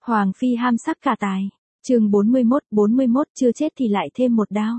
Hoàng phi ham sắc cả tài. Chương 41 chưa chết thì lại thêm một đao.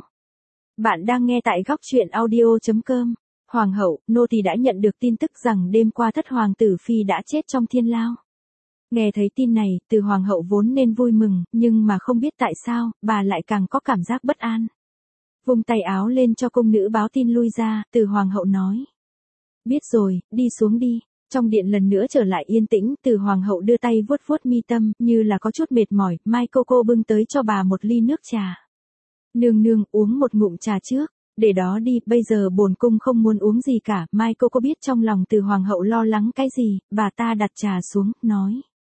Bạn đang nghe tại góc truyện audio.com. Hoàng hậu, nô tỳ đã nhận được tin tức rằng đêm qua thất hoàng tử phi đã chết trong thiên lao. Nghe thấy tin này, từ hoàng hậu vốn nên vui mừng, nhưng mà không biết tại sao, bà lại càng có cảm giác bất an. Vung tay áo lên cho cung nữ báo tin lui ra, từ hoàng hậu nói. Biết rồi, đi xuống đi. Trong điện lần nữa trở lại yên tĩnh, từ hoàng hậu đưa tay vuốt vuốt mi tâm, như là có chút mệt mỏi, Mai Coco bưng tới cho bà một ly nước trà. Nương nương, uống một ngụm trà trước, để đó đi, bây giờ bổn cung không muốn uống gì cả. Mai Coco biết trong lòng từ hoàng hậu lo lắng cái gì, bà ta đặt trà xuống, nói.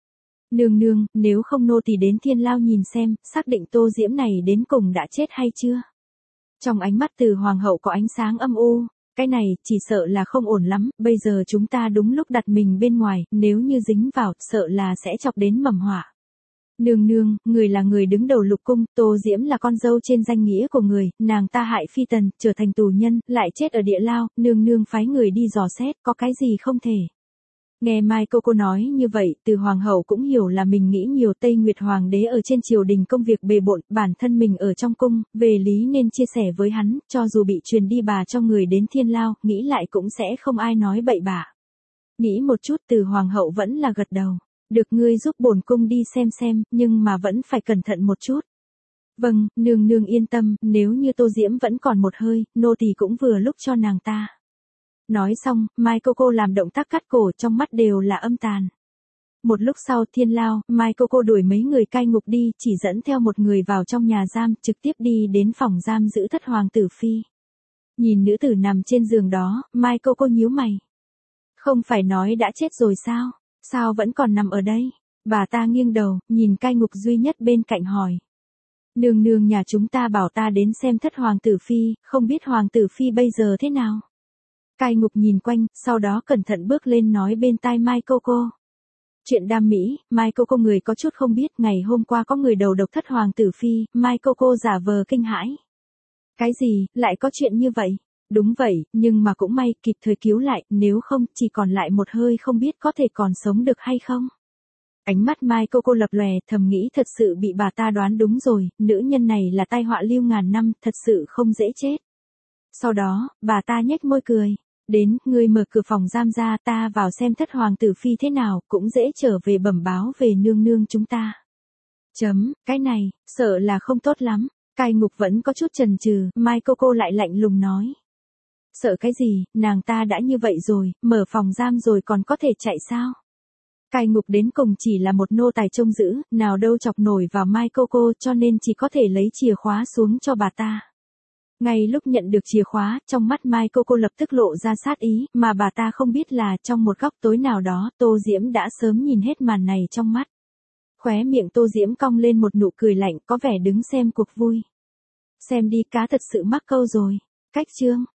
Nương nương, nếu không nô tỳ đến thiên lao nhìn xem, xác định Tô Diễm này đến cùng đã chết hay chưa. Trong ánh mắt từ hoàng hậu có ánh sáng âm u. Cái này, chỉ sợ là không ổn lắm, bây giờ chúng ta đúng lúc đặt mình bên ngoài, nếu như dính vào, sợ là sẽ chọc đến mầm họa. Nương nương, người là người đứng đầu lục cung, Tô Diễm là con dâu trên danh nghĩa của người, nàng ta hại phi tần, trở thành tù nhân, lại chết ở địa lao, nương nương phái người đi dò xét, có cái gì không thể. Nghe Mai Coco nói như vậy, từ hoàng hậu cũng hiểu là mình nghĩ nhiều. Tây Nguyệt hoàng đế ở trên triều đình công việc bề bộn, bản thân mình ở trong cung, về lý nên chia sẻ với hắn, cho dù bị truyền đi bà cho người đến thiên lao, nghĩ lại cũng sẽ không ai nói bậy bạ. Nghĩ một chút, từ hoàng hậu vẫn là gật đầu. Được ngươi giúp bổn cung đi xem, nhưng mà vẫn phải cẩn thận một chút. Vâng, nương nương yên tâm, nếu như Tô Diễm vẫn còn một hơi, nô tỳ cũng vừa lúc cho nàng ta. Nói xong, Mai Coco làm động tác cắt cổ, trong mắt đều là âm tàn. Một lúc sau thiên lao, Mai Coco đuổi mấy người cai ngục đi, chỉ dẫn theo một người vào trong nhà giam, trực tiếp đi đến phòng giam giữ thất hoàng tử phi. Nhìn nữ tử nằm trên giường đó, Mai Coco nhíu mày. Không phải nói đã chết rồi sao? Sao vẫn còn nằm ở đây? Bà ta nghiêng đầu, nhìn cai ngục duy nhất bên cạnh hỏi. Nương nương nhà chúng ta bảo ta đến xem thất hoàng tử phi, không biết hoàng tử phi bây giờ thế nào? Cai ngục nhìn quanh, sau đó cẩn thận bước lên nói bên tai Mai Coco. Chuyện đam mỹ, Mai Coco người có chút không biết, ngày hôm qua có người đầu độc thất hoàng tử phi, Mai Coco giả vờ kinh hãi. Cái gì, lại có chuyện như vậy? Đúng vậy, nhưng mà cũng may, kịp thời cứu lại, nếu không, chỉ còn lại một hơi không biết có thể còn sống được hay không. Ánh mắt Mai Coco lập lòe, thầm nghĩ thật sự bị bà ta đoán đúng rồi, nữ nhân này là tai họa lưu ngàn năm, thật sự không dễ chết. Sau đó, bà ta nhếch môi cười. Đến, ngươi mở cửa phòng giam ra, ta vào xem thất hoàng tử phi thế nào, cũng dễ trở về bẩm báo về nương nương chúng ta. Cái này, sợ là không tốt lắm. Cai ngục vẫn có chút chần chừ, Mai Coco lại lạnh lùng nói. Sợ cái gì, nàng ta đã như vậy rồi, mở phòng giam rồi còn có thể chạy sao? Cai ngục đến cùng chỉ là một nô tài trông giữ, nào đâu chọc nổi vào Mai Coco, cho nên chỉ có thể lấy chìa khóa xuống cho bà ta. Ngay lúc nhận được chìa khóa, trong mắt Mai Coco lập tức lộ ra sát ý, mà bà ta không biết là trong một góc tối nào đó, Tô Diễm đã sớm nhìn hết màn này trong mắt. Khóe miệng Tô Diễm cong lên một nụ cười lạnh, có vẻ đứng xem cuộc vui. Xem đi, cá thật sự mắc câu rồi. Cách chương